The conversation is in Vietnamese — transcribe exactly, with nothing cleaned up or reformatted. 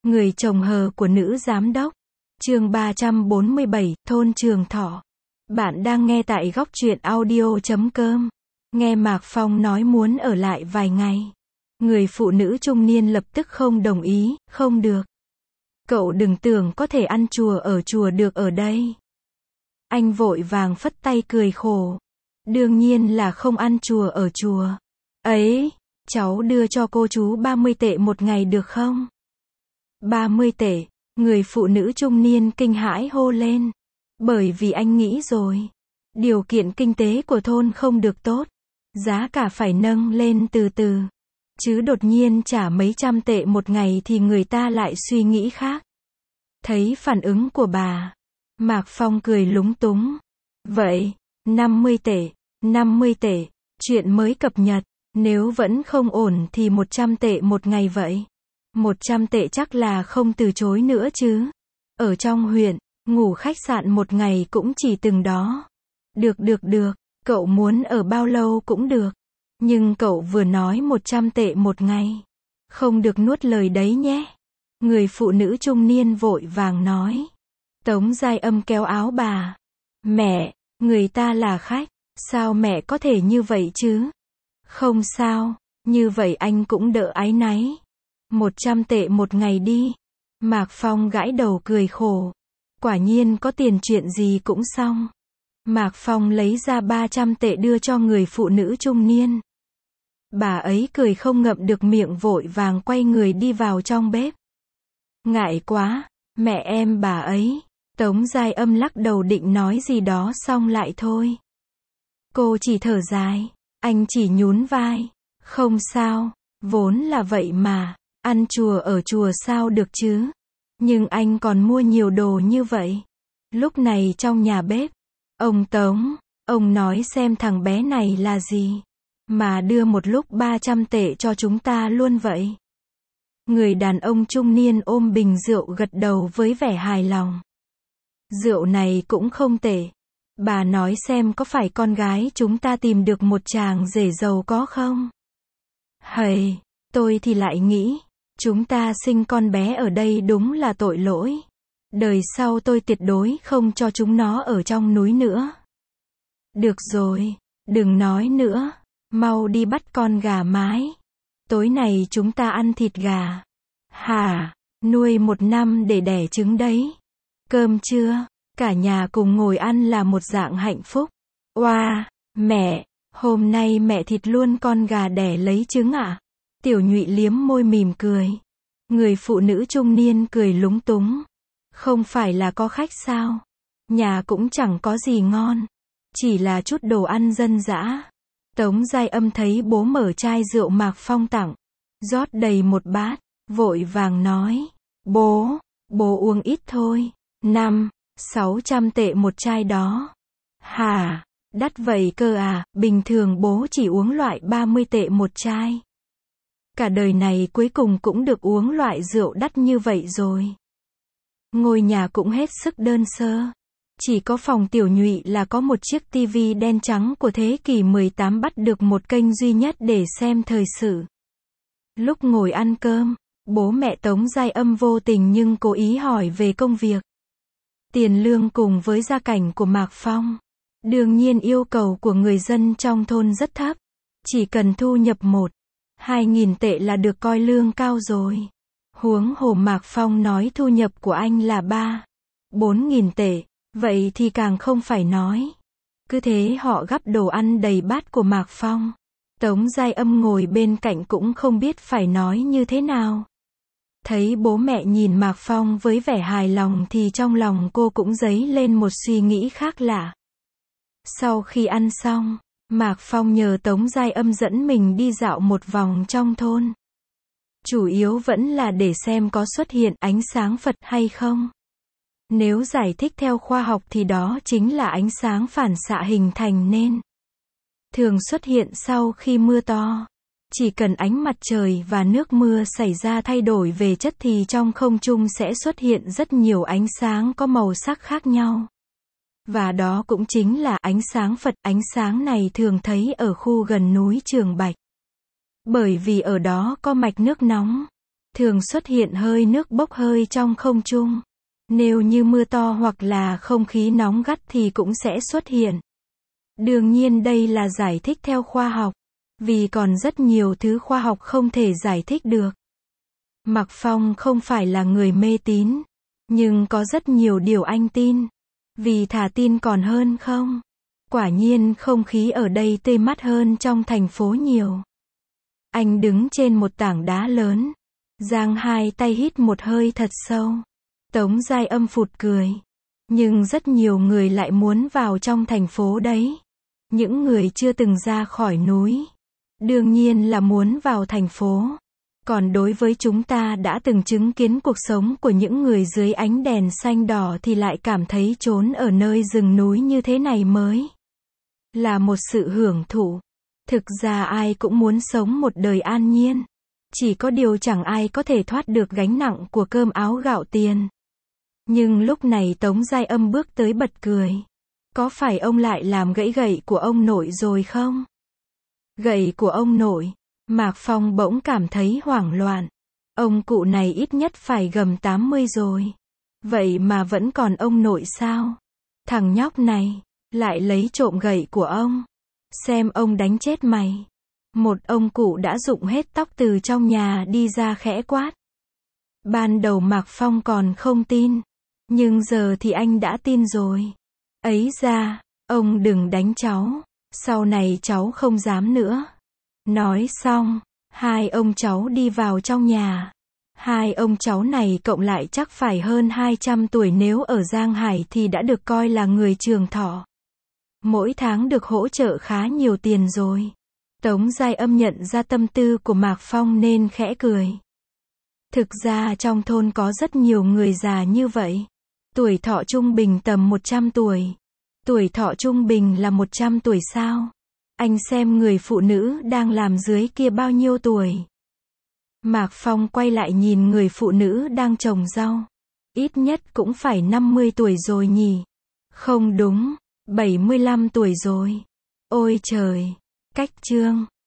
Người chồng hờ của nữ giám đốc. Chương ba trăm bốn mươi bảy, thôn Trường Thọ. Bạn đang nghe tại góc truyện audio chấm com. Nghe Mạc Phong nói muốn ở lại vài ngày. Người phụ nữ trung niên lập tức không đồng ý, không được. Cậu đừng tưởng có thể ăn chùa ở chùa được ở đây. Anh vội vàng phất tay cười khổ. Đương nhiên là không ăn chùa ở chùa. Ấy, cháu đưa cho cô chú ba mươi tệ một ngày được không? ba mươi tệ, người phụ nữ trung niên kinh hãi hô lên. Bởi vì anh nghĩ rồi. Điều kiện kinh tế của thôn không được tốt. Giá cả phải nâng lên từ từ. Chứ đột nhiên trả mấy trăm tệ một ngày thì người ta lại suy nghĩ khác. Thấy phản ứng của bà, Mạc Phong cười lúng túng. Vậy, năm mươi tệ, năm mươi tệ, chuyện mới cập nhật, nếu vẫn không ổn thì một trăm tệ một ngày vậy. một trăm tệ chắc là không từ chối nữa chứ. Ở trong huyện, ngủ khách sạn một ngày cũng chỉ từng đó. Được được được, cậu muốn ở bao lâu cũng được. Nhưng cậu vừa nói một trăm tệ một ngày. Không được nuốt lời đấy nhé. Người phụ nữ trung niên vội vàng nói. Tống Giai Âm kéo áo bà. Mẹ, người ta là khách, sao mẹ có thể như vậy chứ? Không sao, như vậy anh cũng đỡ áy náy. Một trăm tệ một ngày đi. Mạc Phong gãi đầu cười khổ. Quả nhiên có tiền chuyện gì cũng xong. Mạc Phong lấy ra ba trăm tệ đưa cho người phụ nữ trung niên. Bà ấy cười không ngậm được miệng vội vàng quay người đi vào trong bếp. Ngại quá, mẹ em bà ấy. Tống Giai Âm lắc đầu định nói gì đó xong lại thôi. Cô chỉ thở dài, anh chỉ nhún vai. Không sao, vốn là vậy mà, ăn chùa ở chùa sao được chứ. Nhưng anh còn mua nhiều đồ như vậy. Lúc này trong nhà bếp, ông Tống, ông nói xem thằng bé này là gì. Mà đưa một lúc ba trăm tệ cho chúng ta luôn vậy. Người đàn ông trung niên ôm bình rượu gật đầu với vẻ hài lòng. Rượu này cũng không tệ. Bà nói xem có phải con gái chúng ta tìm được một chàng rể giàu có không? Hầy, tôi thì lại nghĩ, chúng ta sinh con bé ở đây đúng là tội lỗi. Đời sau tôi tuyệt đối không cho chúng nó ở trong núi nữa. Được rồi, đừng nói nữa, mau đi bắt con gà mái. Tối nay chúng ta ăn thịt gà. Hả, nuôi một năm để đẻ trứng đấy. Cơm chưa? Cả nhà cùng ngồi ăn là một dạng hạnh phúc. Oa, wow, mẹ, hôm nay mẹ thịt luôn con gà đẻ lấy trứng ạ. À? Tiểu Nhụy liếm môi mỉm cười. Người phụ nữ trung niên cười lúng túng. Không phải là có khách sao? Nhà cũng chẳng có gì ngon. Chỉ là chút đồ ăn dân dã. Tống Giai Âm thấy bố mở chai rượu Mạc Phong tặng. Rót đầy một bát. Vội vàng nói. Bố, bố uống ít thôi. Năm, sáu trăm tệ một chai đó. Hả, đắt vậy cơ à, bình thường bố chỉ uống loại ba mươi tệ một chai. Cả đời này cuối cùng cũng được uống loại rượu đắt như vậy rồi. Ngôi nhà cũng hết sức đơn sơ. Chỉ có phòng Tiểu Nhụy là có một chiếc tivi đen trắng của thế kỷ mười tám bắt được một kênh duy nhất để xem thời sự. Lúc ngồi ăn cơm, bố mẹ Tống Giai Âm vô tình nhưng cố ý hỏi về công việc. Tiền lương cùng với gia cảnh của Mạc Phong. Đương nhiên yêu cầu của người dân trong thôn rất thấp. Chỉ cần thu nhập một, hai nghìn tệ là được coi lương cao rồi. Huống hồ Mạc Phong nói thu nhập của anh là ba, bốn nghìn tệ. Vậy thì càng không phải nói. Cứ thế họ gắp đồ ăn đầy bát của Mạc Phong. Tống Giai Âm ngồi bên cạnh cũng không biết phải nói như thế nào. Thấy bố mẹ nhìn Mạc Phong với vẻ hài lòng thì trong lòng cô cũng dấy lên một suy nghĩ khác lạ. Sau khi ăn xong, Mạc Phong nhờ Tống Giai Âm dẫn mình đi dạo một vòng trong thôn. Chủ yếu vẫn là để xem có xuất hiện ánh sáng Phật hay không. Nếu giải thích theo khoa học thì đó chính là ánh sáng phản xạ hình thành nên. Thường xuất hiện sau khi mưa to. Chỉ cần ánh mặt trời và nước mưa xảy ra thay đổi về chất thì trong không trung sẽ xuất hiện rất nhiều ánh sáng có màu sắc khác nhau. Và đó cũng chính là ánh sáng Phật. Ánh sáng này thường thấy ở khu gần núi Trường Bạch. Bởi vì ở đó có mạch nước nóng. thường xuất hiện hơi nước bốc hơi trong không trung. Nếu như mưa to hoặc là không khí nóng gắt thì cũng sẽ xuất hiện. Đương nhiên đây là giải thích theo khoa học, vì còn rất nhiều thứ khoa học không thể giải thích được. Mạc Phong không phải là người mê tín, nhưng có rất nhiều điều anh tin, vì thà tin còn hơn không. Quả nhiên không khí ở đây tươi mát hơn trong thành phố nhiều. Anh đứng trên một tảng đá lớn, giang hai tay hít một hơi thật sâu. Tống Giai Âm phụt cười. Nhưng rất nhiều người lại muốn vào trong thành phố đấy. Những người chưa từng ra khỏi núi, đương nhiên là muốn vào thành phố. Còn đối với chúng ta đã từng chứng kiến cuộc sống của những người dưới ánh đèn xanh đỏ thì lại cảm thấy trốn ở nơi rừng núi như thế này mới là một sự hưởng thụ. Thực ra ai cũng muốn sống một đời an nhiên. Chỉ có điều chẳng ai có thể thoát được gánh nặng của cơm áo gạo tiền. Nhưng lúc này Tống Giai Âm bước tới bật cười. Có phải ông lại làm gãy gậy của ông nội rồi không? Gậy của ông nội? Mạc Phong bỗng cảm thấy hoảng loạn. Ông cụ này ít nhất phải gầm tám mươi rồi. Vậy mà vẫn còn ông nội sao? Thằng nhóc này lại lấy trộm gậy của ông. Xem ông đánh chết mày. Một ông cụ đã rụng hết tóc từ trong nhà đi ra khẽ quát. Ban đầu Mạc Phong còn không tin. Nhưng giờ thì anh đã tin rồi. Ấy ra, ông đừng đánh cháu. Sau này cháu không dám nữa. Nói xong, hai ông cháu đi vào trong nhà. Hai ông cháu này cộng lại chắc phải hơn hai trăm tuổi, nếu ở Giang Hải thì đã được coi là người trường thọ. Mỗi tháng được hỗ trợ khá nhiều tiền rồi. Tống Giai Âm nhận ra tâm tư của Mạc Phong nên khẽ cười. Thực ra trong thôn có rất nhiều người già như vậy. Tuổi thọ trung bình tầm một trăm tuổi. Tuổi thọ trung bình là một trăm tuổi sao? Anh xem người phụ nữ đang làm dưới kia bao nhiêu tuổi? Mạc Phong quay lại nhìn người phụ nữ đang trồng rau. Ít nhất cũng phải năm mươi tuổi rồi nhỉ? Không đúng, bảy mươi lăm tuổi rồi. Ôi trời! Cách chương